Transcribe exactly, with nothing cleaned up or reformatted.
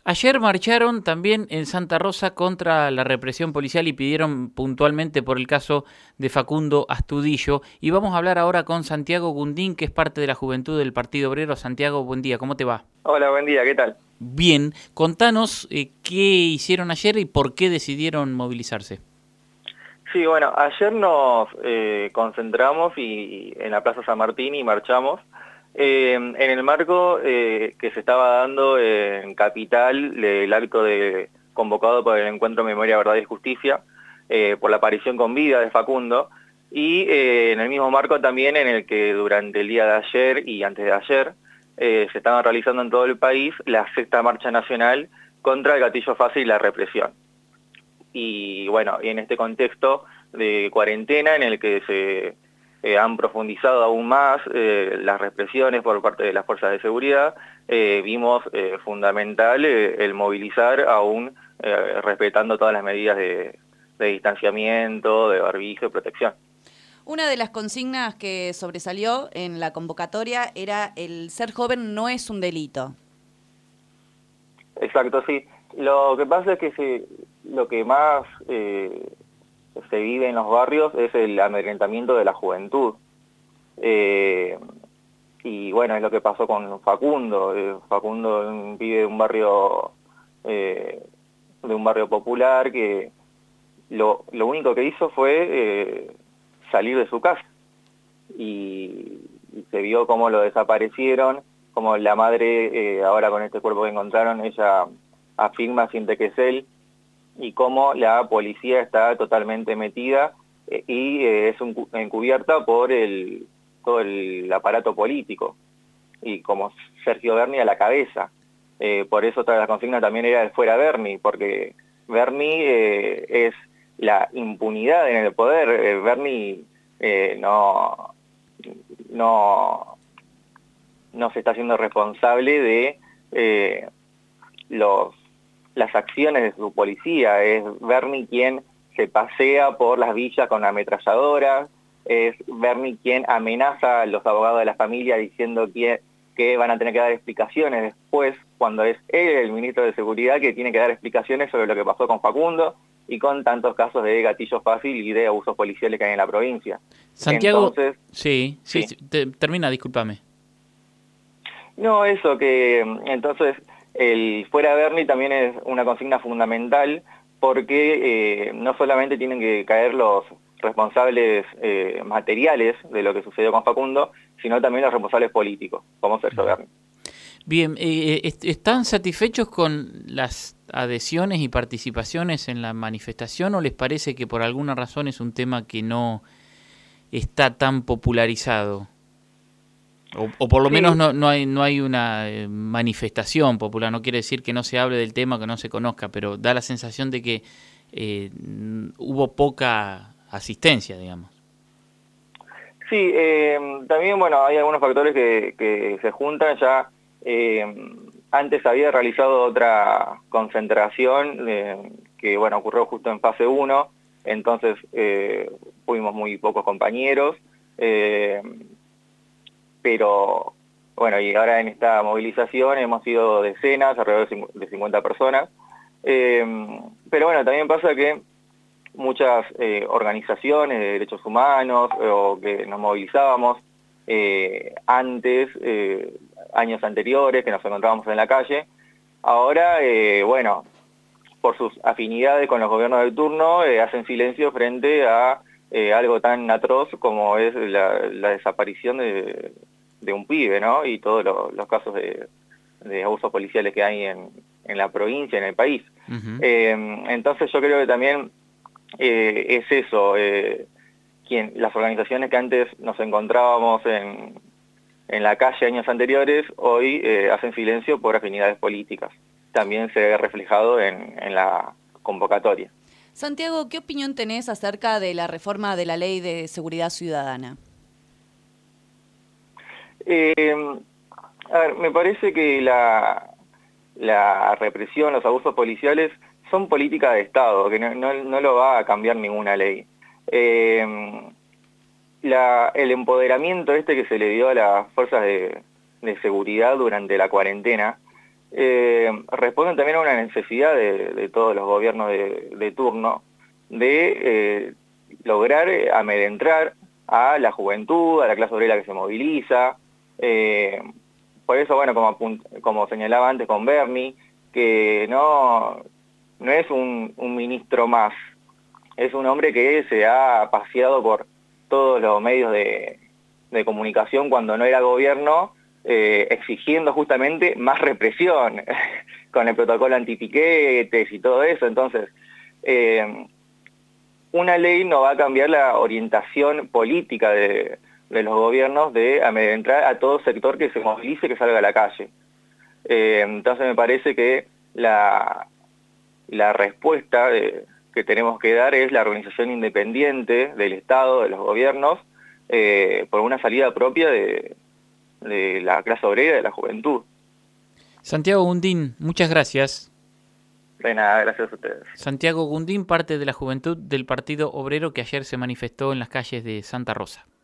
Ayer marcharon también en Santa Rosa contra la represión policial y pidieron puntualmente por el caso de Facundo Astudillo. Y vamos a hablar ahora con Santiago Gundín, que es parte de la Juventud del Partido Obrero. Santiago, buen día, ¿cómo te va? Hola, buen día, ¿qué tal? Bien, contanos eh, qué hicieron ayer y por qué decidieron movilizarse. Sí, bueno, ayer nos eh, concentramos y, en la Plaza San Martín y marchamos eh, en el marco eh, que se estaba dando en Capital del acto de, convocado por el Encuentro Memoria, Verdad y Justicia, eh, por la aparición con vida de Facundo, y eh, en el mismo marco también en el que durante el día de ayer y antes de ayer eh, se estaban realizando en todo el país la sexta marcha nacional contra el gatillo fácil y la represión. Y bueno, y en este contexto de cuarentena en el que se eh, han profundizado aún más eh, las represiones por parte de las fuerzas de seguridad, eh, vimos eh, fundamental eh, el movilizar aún eh, respetando todas las medidas de, de distanciamiento, de barbijo y protección. Una de las consignas que sobresalió en la convocatoria era el ser joven no es un delito. Exacto, sí. Lo que pasa es que se, lo que más eh, se vive en los barrios es el amedrentamiento de la juventud. Eh, y bueno, es lo que pasó con Facundo. Eh, Facundo vive de un barrio eh, de un barrio popular que lo, lo único que hizo fue eh, salir de su casa. Y, y se vio cómo lo desaparecieron, como la madre, eh, ahora con este cuerpo que encontraron, ella afirma, siente que es él, y cómo la policía está totalmente metida eh, y eh, es un, encubierta por el, todo el aparato político, y como Sergio Berni a la cabeza. Eh, por eso toda la consigna también era el fuera Berni, porque Berni eh, es la impunidad en el poder. Eh, Berni eh, no, no, no se está haciendo responsable de eh, los las acciones de su policía. Es Berni quien se pasea por las villas con ametralladoras, es Berni quien amenaza a los abogados de la familia diciendo que, que van a tener que dar explicaciones después, cuando es él, el ministro de Seguridad, que tiene que dar explicaciones sobre lo que pasó con Facundo y con tantos casos de gatillo fácil y de abusos policiales que hay en la provincia. Santiago, Entonces, sí, sí, sí. sí te, termina, discúlpame. No, eso que entonces el fuera Berni también es una consigna fundamental porque eh, no solamente tienen que caer los responsables eh, materiales de lo que sucedió con Facundo, sino también los responsables políticos, como Sergio Berni. Bien, eh, est- ¿están satisfechos con las adhesiones y participaciones en la manifestación o les parece que por alguna razón es un tema que no está tan popularizado? O, o por lo menos Sí, no, no hay no hay una eh, manifestación popular. No quiere decir que no se hable del tema, que no se conozca, pero da la sensación de que eh, n- hubo poca asistencia, digamos. sí, eh, también bueno, hay algunos factores que, que se juntan ya. Eh, antes había realizado otra concentración eh, que bueno, ocurrió justo en fase uno, entonces eh, fuimos muy pocos compañeros. Eh, pero bueno, y ahora en esta movilización hemos sido decenas, alrededor de cincuenta personas, eh, pero bueno, también pasa que muchas eh, organizaciones de derechos humanos eh, o que nos movilizábamos eh, antes, eh, años anteriores, que nos encontrábamos en la calle, ahora, eh, bueno, por sus afinidades con los gobiernos de turno, eh, hacen silencio frente a eh, algo tan atroz como es la, la desaparición de, de un pibe, ¿no? Y todos lo, los casos de, de abusos policiales que hay en, en la provincia, en el país. Ujú. Eh, entonces yo creo que también eh, es eso, eh, quien, las organizaciones que antes nos encontrábamos en, en la calle años anteriores, hoy eh, hacen silencio por afinidades políticas. También se ve reflejado en, en la convocatoria. Santiago, ¿qué opinión tenés acerca de la reforma de la Ley de Seguridad Ciudadana? Eh, a ver, me parece que la, la represión, los abusos policiales son política de Estado, que no, no, no lo va a cambiar ninguna ley. Eh, la, el empoderamiento este que se le dio a las fuerzas de, de seguridad durante la cuarentena, eh, responden también a una necesidad de, de todos los gobiernos de, de turno de eh, lograr amedrentar a la juventud, a la clase obrera que se moviliza. Eh, por eso, bueno, como, como señalaba antes con Bernie, que no, no es un, un ministro más, es un hombre que se ha paseado por todos los medios de, de comunicación cuando no era gobierno, eh, exigiendo justamente más represión con el protocolo antipiquetes y todo eso. Entonces, eh, una ley no va a cambiar la orientación política de, de los gobiernos de amedrentar a todo sector que se movilice, que salga a la calle. Eh, entonces me parece que la, la respuesta de, que tenemos que dar es la organización independiente del Estado, de los gobiernos, eh, por una salida propia de, de la clase obrera, de la juventud. Santiago Gundín, muchas gracias. De nada, gracias a ustedes. Santiago Gundín, parte de la juventud del Partido Obrero que ayer se manifestó en las calles de Santa Rosa.